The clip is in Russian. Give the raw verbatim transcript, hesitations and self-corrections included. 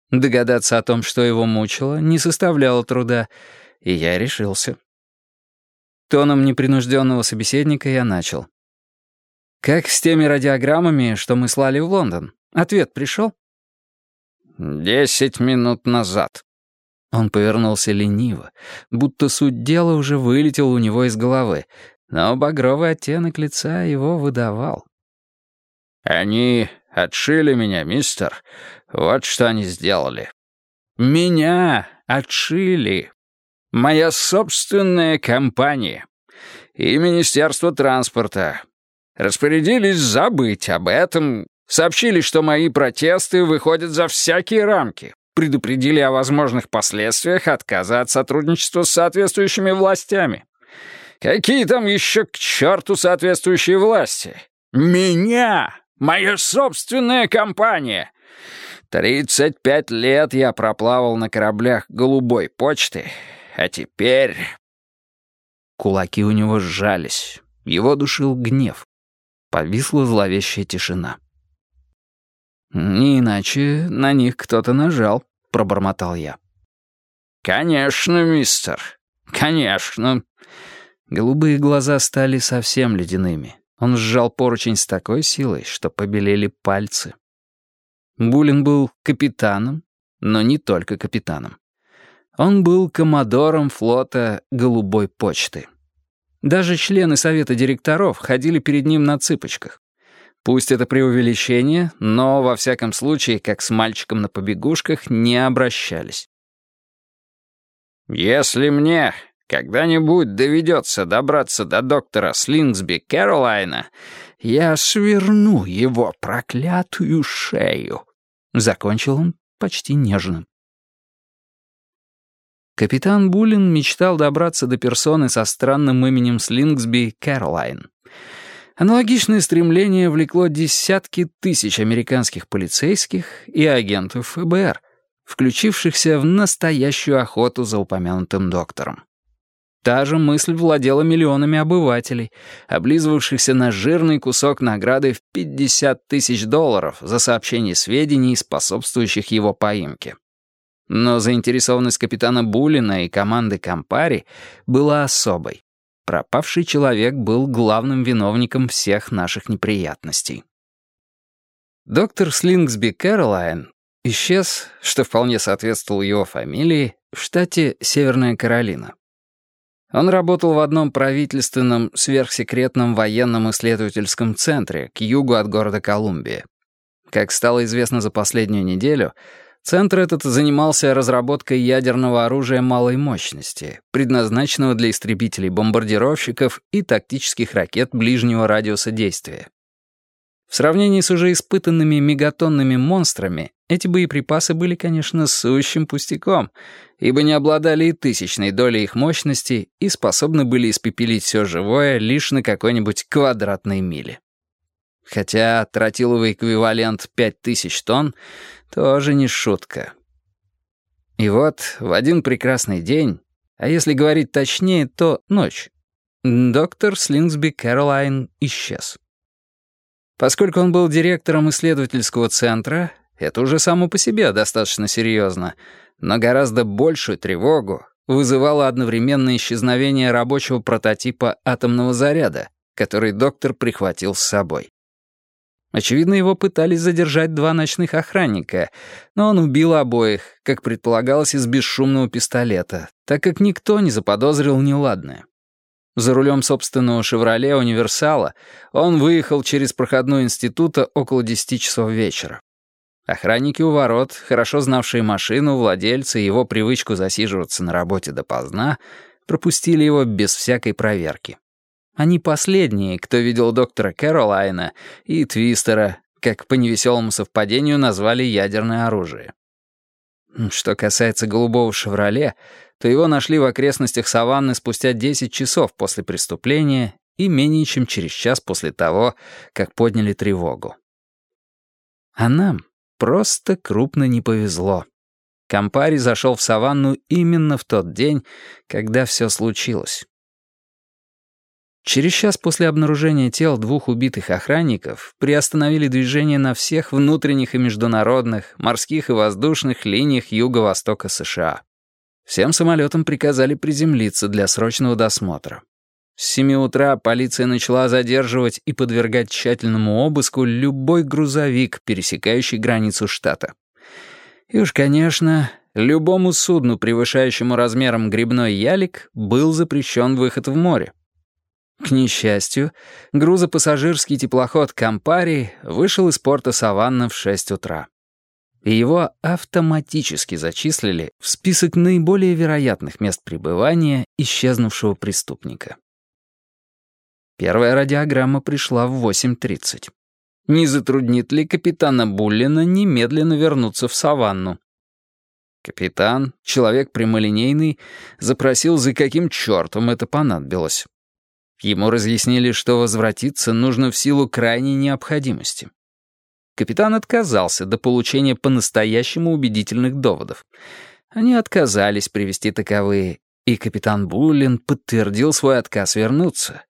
Догадаться о том, что его мучило, не составляло труда, и я решился. Тоном непринужденного собеседника я начал. «Как с теми радиограммами, что мы слали в Лондон? Ответ пришел?» «Десять минут назад». Он повернулся лениво, будто суть дела уже вылетела у него из головы, но багровый оттенок лица его выдавал. «Они отшили меня, мистер. Вот что они сделали. Меня отшили. Моя собственная компания и Министерство транспорта распорядились забыть об этом, сообщили, что мои протесты выходят за всякие рамки, предупредили о возможных последствиях отказа от сотрудничества с соответствующими властями. Какие там еще к черту соответствующие власти? Меня! Моя собственная компания! Тридцать пять лет я проплавал на кораблях голубой почты, а теперь...» Кулаки у него сжались, его душил гнев. Повисла зловещая тишина. «Не иначе на них кто-то нажал», — пробормотал я. «Конечно, мистер, конечно». Голубые глаза стали совсем ледяными. Он сжал поручень с такой силой, что побелели пальцы. Булин был капитаном, но не только капитаном. Он был коммодором флота «Голубой почты». Даже члены совета директоров ходили перед ним на цыпочках. Пусть это преувеличение, но, во всяком случае, как с мальчиком на побегушках, не обращались. «Если мне когда-нибудь доведется добраться до доктора Слингсби Кэролайна, я сверну его проклятую шею», — закончил он почти нежно. Капитан Булин мечтал добраться до персоны со странным именем Слингсби Кэролайн. Аналогичное стремление влекло десятки тысяч американских полицейских и агентов эф бэ эр, включившихся в настоящую охоту за упомянутым доктором. Та же мысль владела миллионами обывателей, облизывавшихся на жирный кусок награды в пятьдесят тысяч долларов за сообщение сведений, способствующих его поимке. Но заинтересованность капитана Булина и команды Кампари была особой. Пропавший человек был главным виновником всех наших неприятностей. Доктор Слингсби Кэролайн исчез, что вполне соответствовало его фамилии, в штате Северная Каролина. Он работал в одном правительственном сверхсекретном военном исследовательском центре к югу от города Колумбия. Как стало известно за последнюю неделю, центр этот занимался разработкой ядерного оружия малой мощности, предназначенного для истребителей-бомбардировщиков и тактических ракет ближнего радиуса действия. В сравнении с уже испытанными мегатонными монстрами, эти боеприпасы были, конечно, сущим пустяком, ибо не обладали и тысячной долей их мощности и способны были испепелить все живое лишь на какой-нибудь квадратной миле. Хотя тротиловый эквивалент пять тысяч тонн тоже не шутка. И вот в один прекрасный день, а если говорить точнее, то ночь, доктор Слингсби Кэролайн исчез. Поскольку он был директором исследовательского центра, это уже само по себе достаточно серьезно, но гораздо большую тревогу вызывало одновременное исчезновение рабочего прототипа атомного заряда, который доктор прихватил с собой. Очевидно, его пытались задержать два ночных охранника, но он убил обоих, как предполагалось, из бесшумного пистолета, так как никто не заподозрил неладное. За рулем собственного «Шевроле Универсала» он выехал через проходной института около десяти часов вечера. Охранники у ворот, хорошо знавшие машину, владельца и его привычку засиживаться на работе допоздна, пропустили его без всякой проверки. Они последние, кто видел доктора Кэролайна и Твистера, как по невеселому совпадению назвали ядерное оружие. Что касается голубого «Шевроле», то его нашли в окрестностях Саванны спустя десять часов после преступления и менее чем через час после того, как подняли тревогу. А нам просто крупно не повезло. Кампари зашел в Саванну именно в тот день, когда все случилось. Через час после обнаружения тел двух убитых охранников приостановили движение на всех внутренних и международных, морских и воздушных линиях юго-востока США. Всем самолетам приказали приземлиться для срочного досмотра. С семи утра полиция начала задерживать и подвергать тщательному обыску любой грузовик, пересекающий границу штата. И уж, конечно, любому судну, превышающему размером грибной ялик, был запрещен выход в море. К несчастью, грузопассажирский теплоход «Кампари» вышел из порта Саванна в шесть утра. И его автоматически зачислили в список наиболее вероятных мест пребывания исчезнувшего преступника. Первая радиограмма пришла в восемь тридцать. Не затруднит ли капитана Буллина немедленно вернуться в Саванну? Капитан, человек прямолинейный, запросил, за каким чертом это понадобилось. Ему разъяснили, что возвратиться нужно в силу крайней необходимости. Капитан отказался до получения по-настоящему убедительных доводов. Они отказались привести таковые, и капитан Буллин подтвердил свой отказ вернуться,